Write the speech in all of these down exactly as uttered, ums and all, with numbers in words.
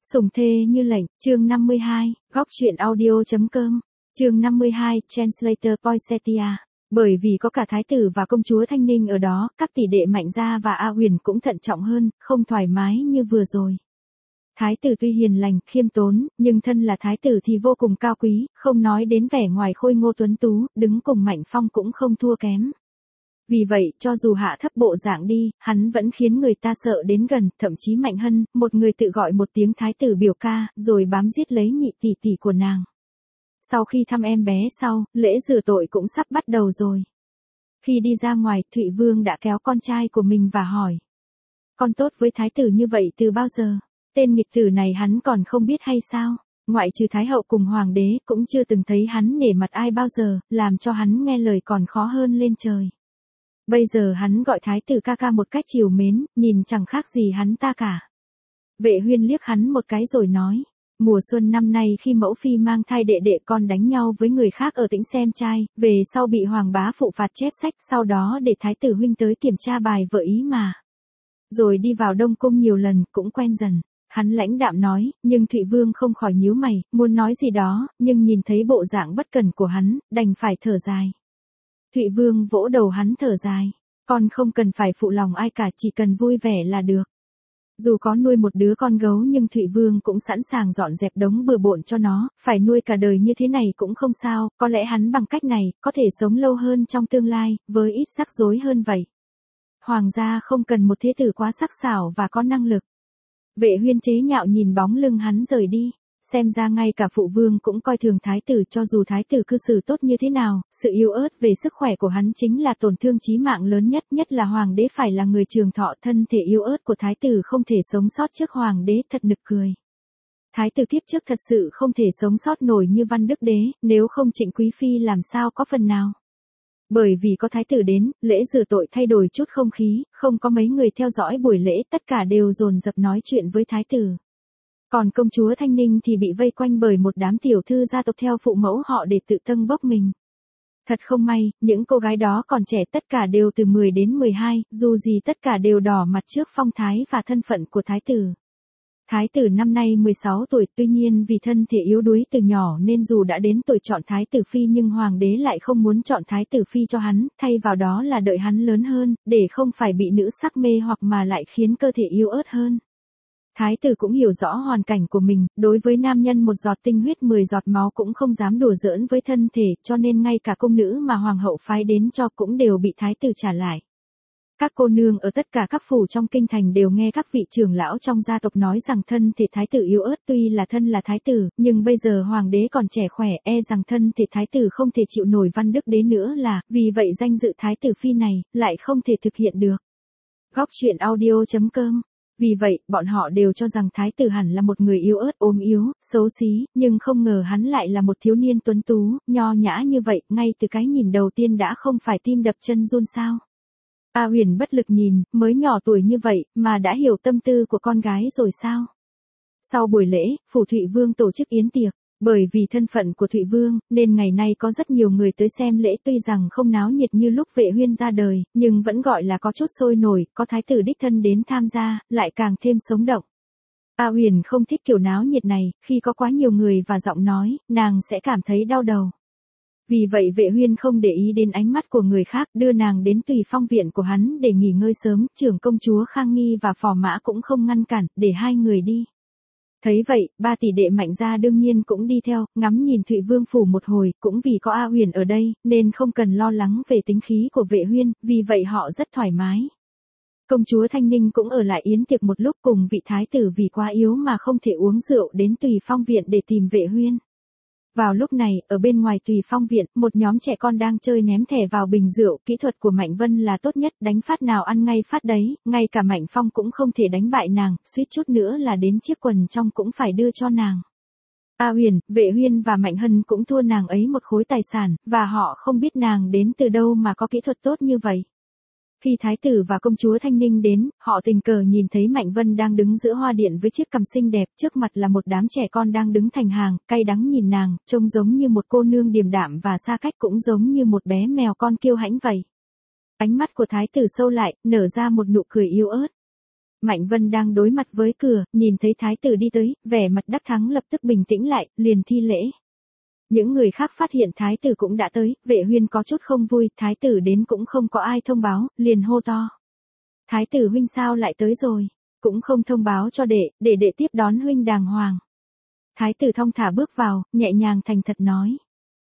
Sủng thê như lệnh, chương năm mươi hai, góc truyện audio.com, chương năm mươi hai, Translator Poinsettia. Bởi vì có cả thái tử và công chúa Thanh Ninh ở đó, các tỷ đệ Mạnh Gia và A Huyền cũng thận trọng hơn, không thoải mái như vừa rồi. Thái tử tuy hiền lành, khiêm tốn, nhưng thân là thái tử thì vô cùng cao quý, không nói đến vẻ ngoài khôi ngô tuấn tú, đứng cùng Mạnh Phong cũng không thua kém. Vì vậy, cho dù hạ thấp bộ dạng đi, hắn vẫn khiến người ta sợ đến gần, thậm chí Mạnh Hân, một người tự gọi một tiếng thái tử biểu ca, rồi bám giết lấy nhị tỷ tỷ của nàng. Sau khi thăm em bé sau, lễ rửa tội cũng sắp bắt đầu rồi. Khi đi ra ngoài, Thụy Vương đã kéo con trai của mình và hỏi. Con tốt với thái tử như vậy từ bao giờ? Tên nghịch tử này hắn còn không biết hay sao? Ngoại trừ thái hậu cùng hoàng đế, cũng chưa từng thấy hắn nể mặt ai bao giờ, làm cho hắn nghe lời còn khó hơn lên trời. Bây giờ hắn gọi thái tử ca ca một cách trìu mến, nhìn chẳng khác gì hắn ta cả. Vệ Huyên liếc hắn một cái rồi nói. Mùa xuân năm nay khi mẫu phi mang thai đệ đệ con đánh nhau với người khác ở Tĩnh xem trai, về sau bị hoàng bá phụ phạt chép sách, sau đó để thái tử huynh tới kiểm tra bài vợ ý mà. Rồi đi vào Đông Cung nhiều lần, cũng quen dần. Hắn lãnh đạm nói, nhưng Thụy Vương không khỏi nhíu mày, muốn nói gì đó, nhưng nhìn thấy bộ dạng bất cẩn của hắn, đành phải thở dài. Thụy Vương vỗ đầu hắn thở dài, con không cần phải phụ lòng ai cả, chỉ cần vui vẻ là được. Dù có nuôi một đứa con gấu nhưng Thụy Vương cũng sẵn sàng dọn dẹp đống bừa bộn cho nó, phải nuôi cả đời như thế này cũng không sao, có lẽ hắn bằng cách này, có thể sống lâu hơn trong tương lai, với ít rắc rối hơn vậy. Hoàng gia không cần một thế tử quá sắc sảo và có năng lực. Vệ Huyên chế nhạo nhìn bóng lưng hắn rời đi. Xem ra ngay cả phụ vương cũng coi thường thái tử, cho dù thái tử cư xử tốt như thế nào, sự yếu ớt về sức khỏe của hắn chính là tổn thương chí mạng lớn nhất, nhất là hoàng đế phải là người trường thọ, thân thể yếu ớt của thái tử không thể sống sót trước hoàng đế, thật nực cười. Thái tử kiếp trước thật sự không thể sống sót nổi như Văn Đức Đế, nếu không Trịnh Quý Phi làm sao có phần nào. Bởi vì có thái tử đến, lễ rửa tội thay đổi chút không khí, không có mấy người theo dõi buổi lễ, tất cả đều dồn dập nói chuyện với thái tử. Còn công chúa Thanh Ninh thì bị vây quanh bởi một đám tiểu thư gia tộc theo phụ mẫu họ để tự tâng bốc mình. Thật không may, những cô gái đó còn trẻ, tất cả đều từ mười đến mười hai, dù gì tất cả đều đỏ mặt trước phong thái và thân phận của thái tử. Thái tử năm nay mười sáu tuổi, tuy nhiên vì thân thể yếu đuối từ nhỏ nên dù đã đến tuổi chọn thái tử phi nhưng hoàng đế lại không muốn chọn thái tử phi cho hắn, thay vào đó là đợi hắn lớn hơn, để không phải bị nữ sắc mê hoặc mà lại khiến cơ thể yếu ớt hơn. Thái tử cũng hiểu rõ hoàn cảnh của mình, đối với nam nhân một giọt tinh huyết mười giọt máu cũng không dám đùa giỡn với thân thể, cho nên ngay cả công nữ mà hoàng hậu phái đến cho cũng đều bị thái tử trả lại. Các cô nương ở tất cả các phủ trong kinh thành đều nghe các vị trưởng lão trong gia tộc nói rằng thân thể thái tử yếu ớt, tuy là thân là thái tử, nhưng bây giờ hoàng đế còn trẻ khỏe, e rằng thân thể thái tử không thể chịu nổi Văn Đức Đế nữa, là vì vậy danh dự thái tử phi này lại không thể thực hiện được. Góc truyện audio.com. Vì vậy, bọn họ đều cho rằng thái tử hẳn là một người yếu ớt, ốm yếu, xấu xí, nhưng không ngờ hắn lại là một thiếu niên tuấn tú, nho nhã như vậy, ngay từ cái nhìn đầu tiên đã không phải tim đập chân run sao. A Huyền bất lực nhìn, mới nhỏ tuổi như vậy, mà đã hiểu tâm tư của con gái rồi sao? Sau buổi lễ, phủ Thụy Vương tổ chức yến tiệc. Bởi vì thân phận của Thụy Vương, nên ngày nay có rất nhiều người tới xem lễ, tuy rằng không náo nhiệt như lúc Vệ Huyên ra đời, nhưng vẫn gọi là có chút sôi nổi, có thái tử đích thân đến tham gia, lại càng thêm sống động. A Huyền không thích kiểu náo nhiệt này, khi có quá nhiều người và giọng nói, nàng sẽ cảm thấy đau đầu. Vì vậy Vệ Huyên không để ý đến ánh mắt của người khác, đưa nàng đến Tùy Phong viện của hắn để nghỉ ngơi sớm, trưởng công chúa Khang Nghi và Phò Mã cũng không ngăn cản, để hai người đi. Thấy vậy, ba tỷ đệ Mạnh gia đương nhiên cũng đi theo, ngắm nhìn Thụy Vương phủ một hồi, cũng vì có A Huyền ở đây, nên không cần lo lắng về tính khí của Vệ Huyên, vì vậy họ rất thoải mái. Công chúa Thanh Ninh cũng ở lại yến tiệc một lúc cùng vị thái tử vì quá yếu mà không thể uống rượu đến Tùy Phong viện để tìm Vệ Huyên. Vào lúc này, ở bên ngoài Tùy Phong viện, một nhóm trẻ con đang chơi ném thẻ vào bình rượu, kỹ thuật của Mạnh Vân là tốt nhất, đánh phát nào ăn ngay phát đấy, ngay cả Mạnh Phong cũng không thể đánh bại nàng, suýt chút nữa là đến chiếc quần trong cũng phải đưa cho nàng. A Huyền, Vệ Huyên và Mạnh Hân cũng thua nàng ấy một khối tài sản, và họ không biết nàng đến từ đâu mà có kỹ thuật tốt như vậy. Khi thái tử và công chúa Thanh Ninh đến, họ tình cờ nhìn thấy Mạnh Vân đang đứng giữa hoa điện với chiếc cằm xinh đẹp, trước mặt là một đám trẻ con đang đứng thành hàng, cay đắng nhìn nàng, trông giống như một cô nương điềm đạm và xa cách, cũng giống như một bé mèo con kiêu hãnh vậy. Ánh mắt của thái tử sâu lại, nở ra một nụ cười yếu ớt. Mạnh Vân đang đối mặt với cửa, nhìn thấy thái tử đi tới, vẻ mặt đắc thắng lập tức bình tĩnh lại, liền thi lễ. Những người khác phát hiện thái tử cũng đã tới, Vệ Huyên có chút không vui, thái tử đến cũng không có ai thông báo, liền hô to. Thái tử huynh sao lại tới rồi, cũng không thông báo cho đệ, để đệ tiếp đón huynh đàng hoàng. Thái tử thong thả bước vào, nhẹ nhàng thành thật nói.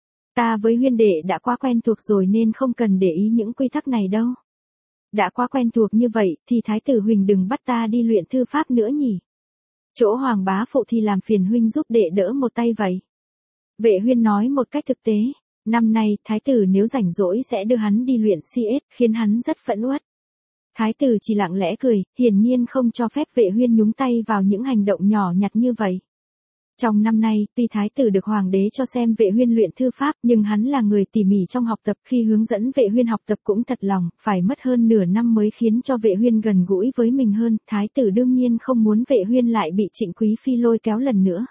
Ta với Huyên đệ đã quá quen thuộc rồi nên không cần để ý những quy tắc này đâu. Đã quá quen thuộc như vậy thì thái tử huynh đừng bắt ta đi luyện thư pháp nữa nhỉ. Chỗ Hoàng bá phụ thì làm phiền huynh giúp đệ đỡ một tay vậy. Vệ Huyên nói một cách thực tế, năm nay thái tử nếu rảnh rỗi sẽ đưa hắn đi luyện xê ét, khiến hắn rất phẫn uất. Thái tử chỉ lặng lẽ cười, hiển nhiên không cho phép Vệ Huyên nhúng tay vào những hành động nhỏ nhặt như vậy. Trong năm nay, tuy thái tử được hoàng đế cho xem Vệ Huyên luyện thư pháp, nhưng hắn là người tỉ mỉ trong học tập, khi hướng dẫn Vệ Huyên học tập cũng thật lòng, phải mất hơn nửa năm mới khiến cho Vệ Huyên gần gũi với mình hơn, thái tử đương nhiên không muốn Vệ Huyên lại bị Trịnh Quý phi lôi kéo lần nữa.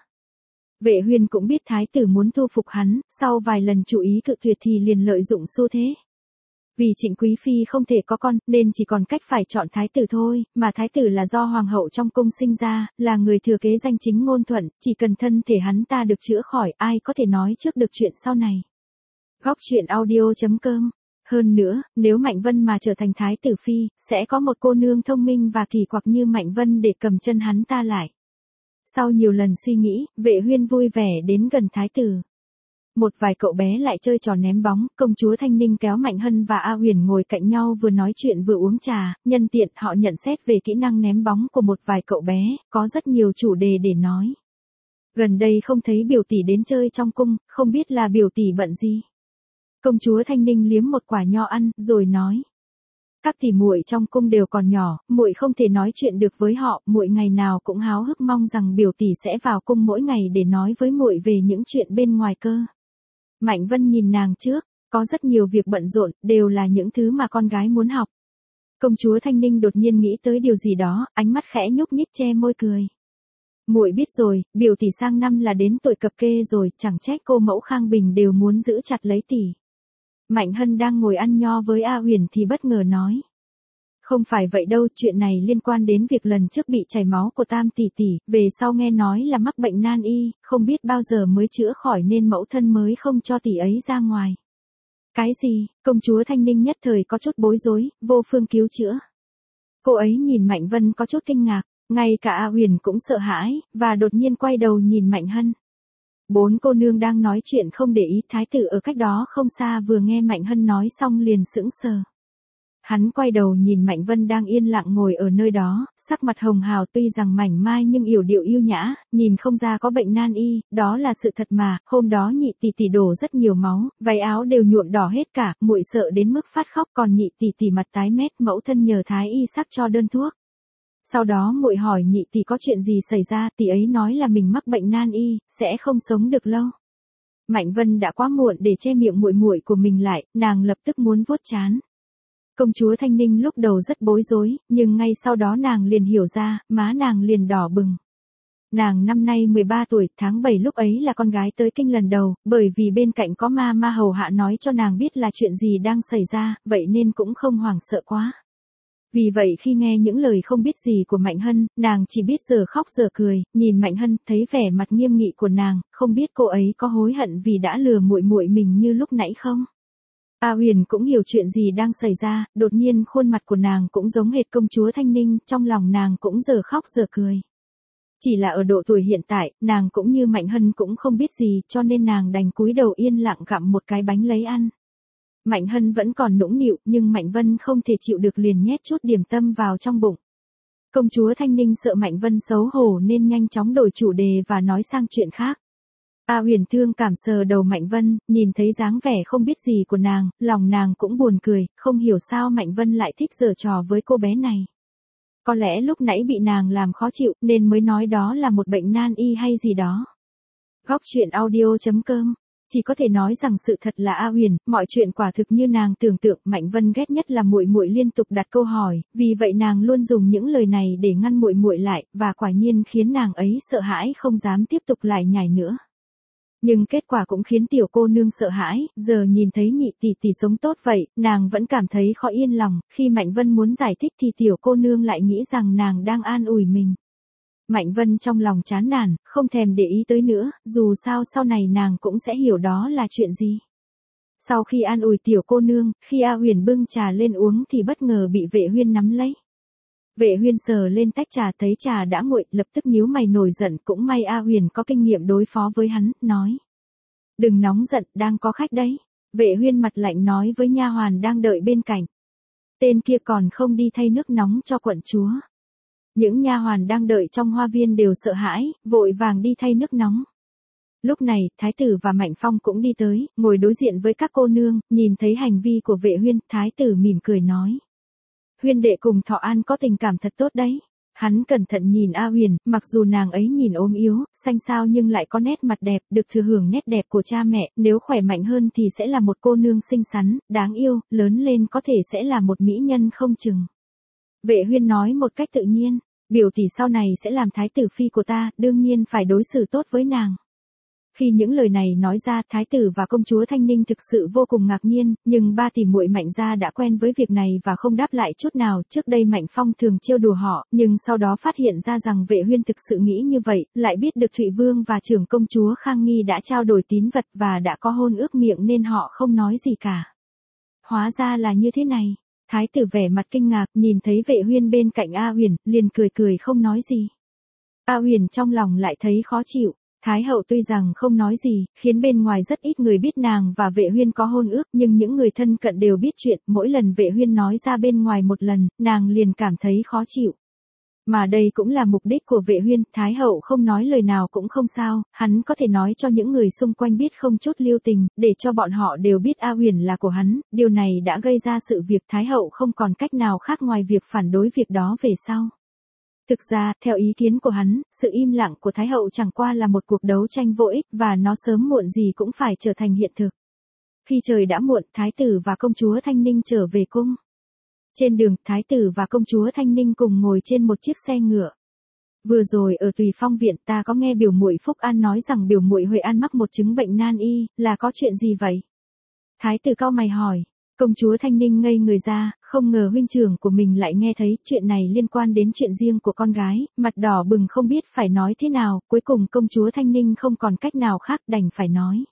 Vệ Huyên cũng biết thái tử muốn thu phục hắn, sau vài lần chú ý cự tuyệt thì liền lợi dụng xu thế. Vì Trịnh Quý phi không thể có con, nên chỉ còn cách phải chọn thái tử thôi, mà thái tử là do hoàng hậu trong cung sinh ra, là người thừa kế danh chính ngôn thuận, chỉ cần thân thể hắn ta được chữa khỏi, ai có thể nói trước được chuyện sau này. Góc truyện audio chấm com. Hơn nữa, nếu Mạnh Vân mà trở thành thái tử phi, sẽ có một cô nương thông minh và kỳ quặc như Mạnh Vân để cầm chân hắn ta lại. Sau nhiều lần suy nghĩ, Vệ Huyên vui vẻ đến gần thái tử. Một vài cậu bé lại chơi trò ném bóng, công chúa Thanh Ninh kéo Mạnh Hân và A Huyền ngồi cạnh nhau vừa nói chuyện vừa uống trà, nhân tiện họ nhận xét về kỹ năng ném bóng của một vài cậu bé, có rất nhiều chủ đề để nói. Gần đây không thấy biểu tỷ đến chơi trong cung, không biết là biểu tỷ bận gì. Công chúa Thanh Ninh liếm một quả nho ăn, rồi nói. Các tỷ muội trong cung đều còn nhỏ, muội không thể nói chuyện được với họ, muội ngày nào cũng háo hức mong rằng biểu tỷ sẽ vào cung mỗi ngày để nói với muội về những chuyện bên ngoài cơ. Mạnh Vân nhìn nàng trước, có rất nhiều việc bận rộn, đều là những thứ mà con gái muốn học. Công chúa Thanh Ninh đột nhiên nghĩ tới điều gì đó, ánh mắt khẽ nhúc nhích che môi cười. Muội biết rồi, biểu tỷ sang năm là đến tuổi cập kê rồi, chẳng trách cô mẫu Khang Bình đều muốn giữ chặt lấy tỷ. Mạnh Hân đang ngồi ăn nho với A Huyền thì bất ngờ nói. Không phải vậy đâu, chuyện này liên quan đến việc lần trước bị chảy máu của Tam tỷ tỷ, về sau nghe nói là mắc bệnh nan y, không biết bao giờ mới chữa khỏi nên mẫu thân mới không cho tỷ ấy ra ngoài. Cái gì? Công chúa Thanh Ninh nhất thời có chút bối rối, vô phương cứu chữa. Cô ấy nhìn Mạnh Vân có chút kinh ngạc, ngay cả A Huyền cũng sợ hãi, và đột nhiên quay đầu nhìn Mạnh Hân. Bốn cô nương đang nói chuyện không để ý, thái tử ở cách đó không xa vừa nghe Mạnh Hân nói xong liền sững sờ. Hắn quay đầu nhìn Mạnh Vân đang yên lặng ngồi ở nơi đó, sắc mặt hồng hào tuy rằng mảnh mai nhưng yểu điệu yêu nhã, nhìn không ra có bệnh nan y, đó là sự thật mà, hôm đó nhị tỷ tỷ đổ rất nhiều máu, váy áo đều nhuộm đỏ hết cả, muội sợ đến mức phát khóc còn nhị tỷ tỷ mặt tái mét, mẫu thân nhờ thái y sắc cho đơn thuốc. Sau đó muội hỏi nhị tỷ có chuyện gì xảy ra, tỷ ấy nói là mình mắc bệnh nan y, sẽ không sống được lâu. Mạnh Vân đã quá muộn để che miệng muội muội của mình lại, nàng lập tức muốn vuốt trán. Công chúa Thanh Ninh lúc đầu rất bối rối, nhưng ngay sau đó nàng liền hiểu ra, má nàng liền đỏ bừng. Nàng năm nay mười ba tuổi, tháng bảy lúc ấy là con gái tới kinh lần đầu, bởi vì bên cạnh có ma ma hầu hạ nói cho nàng biết là chuyện gì đang xảy ra, vậy nên cũng không hoảng sợ quá. Vì vậy khi nghe những lời không biết gì của Mạnh Hân, nàng chỉ biết giờ khóc giờ cười, nhìn Mạnh Hân, thấy vẻ mặt nghiêm nghị của nàng, không biết cô ấy có hối hận vì đã lừa muội muội mình như lúc nãy không? A Huyền cũng hiểu chuyện gì đang xảy ra, đột nhiên khuôn mặt của nàng cũng giống hệt công chúa Thanh Ninh, trong lòng nàng cũng giờ khóc giờ cười. Chỉ là ở độ tuổi hiện tại, nàng cũng như Mạnh Hân cũng không biết gì, cho nên nàng đành cúi đầu yên lặng gặm một cái bánh lấy ăn. Mạnh Hân vẫn còn nũng nịu, nhưng Mạnh Vân không thể chịu được liền nhét chút điểm tâm vào trong bụng. Công chúa Thanh Ninh sợ Mạnh Vân xấu hổ nên nhanh chóng đổi chủ đề và nói sang chuyện khác. A Huyền thương cảm sờ đầu Mạnh Vân, nhìn thấy dáng vẻ không biết gì của nàng, lòng nàng cũng buồn cười, không hiểu sao Mạnh Vân lại thích giở trò với cô bé này. Có lẽ lúc nãy bị nàng làm khó chịu nên mới nói đó là một bệnh nan y hay gì đó. Góc truyện audio chấm com. Chỉ có thể nói rằng sự thật là A Huyền, mọi chuyện quả thực như nàng tưởng tượng, Mạnh Vân ghét nhất là muội muội liên tục đặt câu hỏi, vì vậy nàng luôn dùng những lời này để ngăn muội muội lại, và quả nhiên khiến nàng ấy sợ hãi không dám tiếp tục lại nhảy nữa. Nhưng kết quả cũng khiến tiểu cô nương sợ hãi, giờ nhìn thấy nhị tỷ tỷ sống tốt vậy, nàng vẫn cảm thấy khó yên lòng, khi Mạnh Vân muốn giải thích thì tiểu cô nương lại nghĩ rằng nàng đang an ủi mình. Mạnh Vân trong lòng chán nản, không thèm để ý tới nữa, dù sao sau này nàng cũng sẽ hiểu đó là chuyện gì. Sau khi an ủi tiểu cô nương, khi A Huyền bưng trà lên uống thì bất ngờ bị Vệ Huyên nắm lấy. Vệ Huyên sờ lên tách trà thấy trà đã nguội, lập tức nhíu mày nổi giận, cũng may A Huyền có kinh nghiệm đối phó với hắn, nói. Đừng nóng giận, đang có khách đấy. Vệ Huyên mặt lạnh nói với nha hoàn đang đợi bên cạnh. Tên kia còn không đi thay nước nóng cho quận chúa. Những nha hoàn đang đợi trong hoa viên đều sợ hãi, vội vàng đi thay nước nóng. Lúc này, Thái tử và Mạnh Phong cũng đi tới, ngồi đối diện với các cô nương, nhìn thấy hành vi của Vệ Huyên, Thái tử mỉm cười nói. Huyên đệ cùng Thọ An có tình cảm thật tốt đấy. Hắn cẩn thận nhìn A Huyền, mặc dù nàng ấy nhìn ốm yếu, xanh xao nhưng lại có nét mặt đẹp, được thừa hưởng nét đẹp của cha mẹ, nếu khỏe mạnh hơn thì sẽ là một cô nương xinh xắn, đáng yêu, lớn lên có thể sẽ là một mỹ nhân không chừng. Vệ Huyên nói một cách tự nhiên, biểu tỷ sau này sẽ làm thái tử phi của ta, đương nhiên phải đối xử tốt với nàng. Khi những lời này nói ra, thái tử và công chúa Thanh Ninh thực sự vô cùng ngạc nhiên, nhưng ba tỷ muội Mạnh gia đã quen với việc này và không đáp lại chút nào. Trước đây Mạnh Phong thường trêu đùa họ, nhưng sau đó phát hiện ra rằng Vệ Huyên thực sự nghĩ như vậy, lại biết được Thụy Vương và trưởng công chúa Khang Nghi đã trao đổi tín vật và đã có hôn ước miệng nên họ không nói gì cả. Hóa ra là như thế này. Thái tử vẻ mặt kinh ngạc, nhìn thấy Vệ Huyên bên cạnh A Huyền, liền cười cười không nói gì. A Huyền trong lòng lại thấy khó chịu. Thái hậu tuy rằng không nói gì, khiến bên ngoài rất ít người biết nàng và Vệ Huyên có hôn ước, nhưng những người thân cận đều biết chuyện, mỗi lần Vệ Huyên nói ra bên ngoài một lần, nàng liền cảm thấy khó chịu. Mà đây cũng là mục đích của Vệ Huyên, Thái hậu không nói lời nào cũng không sao, hắn có thể nói cho những người xung quanh biết không chút lưu tình, để cho bọn họ đều biết A Huyền là của hắn, điều này đã gây ra sự việc Thái hậu không còn cách nào khác ngoài việc phản đối việc đó về sau. Thực ra, theo ý kiến của hắn, sự im lặng của Thái hậu chẳng qua là một cuộc đấu tranh vô ích và nó sớm muộn gì cũng phải trở thành hiện thực. Khi trời đã muộn, Thái tử và công chúa Thanh Ninh trở về cung. Trên đường, Thái tử và công chúa Thanh Ninh cùng ngồi trên một chiếc xe ngựa. Vừa rồi ở Tùy Phong viện ta có nghe biểu muội Phúc An nói rằng biểu muội Huệ An mắc một chứng bệnh nan y, là có chuyện gì vậy? Thái tử cau mày hỏi. Công chúa Thanh Ninh ngây người ra, không ngờ huynh trưởng của mình lại nghe thấy chuyện này liên quan đến chuyện riêng của con gái, mặt đỏ bừng không biết phải nói thế nào, cuối cùng công chúa Thanh Ninh không còn cách nào khác đành phải nói.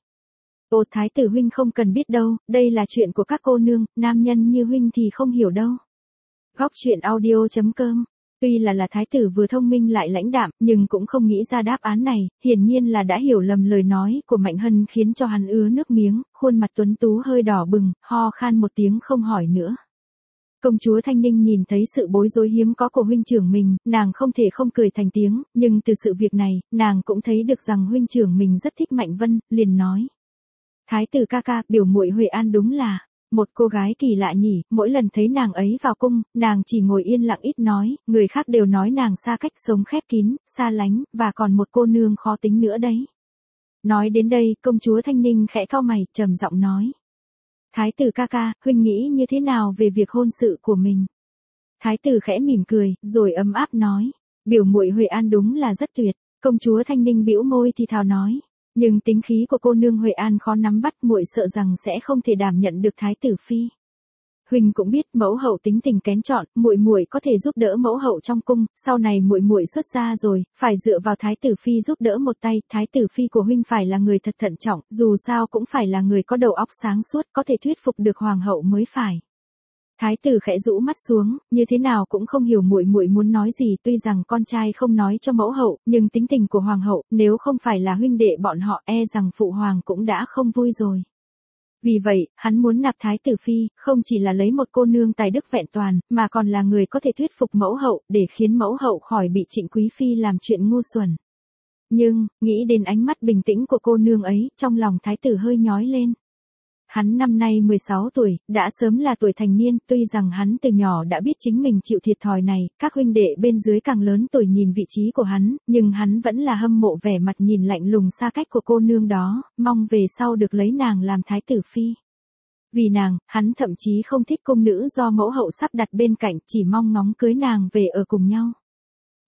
Ô thái tử huynh không cần biết đâu, đây là chuyện của các cô nương, nam nhân như huynh thì không hiểu đâu. Góc truyện audio chấm com. Tuy là là thái tử vừa thông minh lại lãnh đạm, nhưng cũng không nghĩ ra đáp án này, hiển nhiên là đã hiểu lầm lời nói của Mạnh Hân khiến cho hắn ứa nước miếng, khuôn mặt tuấn tú hơi đỏ bừng, ho khan một tiếng không hỏi nữa. Công chúa Thanh Ninh nhìn thấy sự bối rối hiếm có của huynh trưởng mình, nàng không thể không cười thành tiếng, nhưng từ sự việc này, nàng cũng thấy được rằng huynh trưởng mình rất thích Mạnh Vân, liền nói. Thái tử ca ca, biểu muội Huệ An đúng là một cô gái kỳ lạ nhỉ, mỗi lần thấy nàng ấy vào cung, nàng chỉ ngồi yên lặng ít nói, người khác đều nói nàng xa cách sống khép kín, xa lánh, và còn một cô nương khó tính nữa đấy. Nói đến đây, công chúa Thanh Ninh khẽ cau mày, trầm giọng nói. Thái tử ca ca, huynh nghĩ như thế nào về việc hôn sự của mình? Thái tử khẽ mỉm cười, rồi ấm áp nói. Biểu muội Huệ An đúng là rất tuyệt. Công chúa Thanh Ninh bĩu môi thì thào nói. Nhưng tính khí của cô nương Huệ An khó nắm bắt, muội sợ rằng sẽ không thể đảm nhận được thái tử phi. Huynh cũng biết mẫu hậu tính tình kén chọn, muội muội có thể giúp đỡ mẫu hậu trong cung, sau này muội muội xuất gia rồi, phải dựa vào thái tử phi giúp đỡ một tay, thái tử phi của huynh phải là người thật thận trọng, dù sao cũng phải là người có đầu óc sáng suốt, có thể thuyết phục được hoàng hậu mới phải. Thái tử khẽ rũ mắt xuống, như thế nào cũng không hiểu muội muội muốn nói gì, tuy rằng con trai không nói cho mẫu hậu, nhưng tính tình của hoàng hậu, nếu không phải là huynh đệ bọn họ e rằng phụ hoàng cũng đã không vui rồi. Vì vậy, hắn muốn nạp thái tử phi, không chỉ là lấy một cô nương tài đức vẹn toàn, mà còn là người có thể thuyết phục mẫu hậu, để khiến mẫu hậu khỏi bị Trịnh quý phi làm chuyện ngu xuẩn. Nhưng, nghĩ đến ánh mắt bình tĩnh của cô nương ấy, trong lòng thái tử hơi nhói lên. Hắn năm nay mười sáu tuổi, đã sớm là tuổi thành niên, tuy rằng hắn từ nhỏ đã biết chính mình chịu thiệt thòi này, các huynh đệ bên dưới càng lớn tuổi nhìn vị trí của hắn, nhưng hắn vẫn là hâm mộ vẻ mặt nhìn lạnh lùng xa cách của cô nương đó, mong về sau được lấy nàng làm thái tử phi. Vì nàng, hắn thậm chí không thích cung nữ do mẫu hậu sắp đặt bên cạnh, chỉ mong ngóng cưới nàng về ở cùng nhau.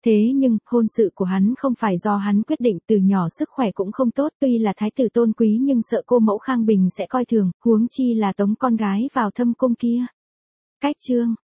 Thế nhưng, hôn sự của hắn không phải do hắn quyết định, từ nhỏ sức khỏe cũng không tốt, tuy là thái tử tôn quý nhưng sợ cô mẫu Khang Bình sẽ coi thường, huống chi là tống con gái vào thâm cung kia. Cách chương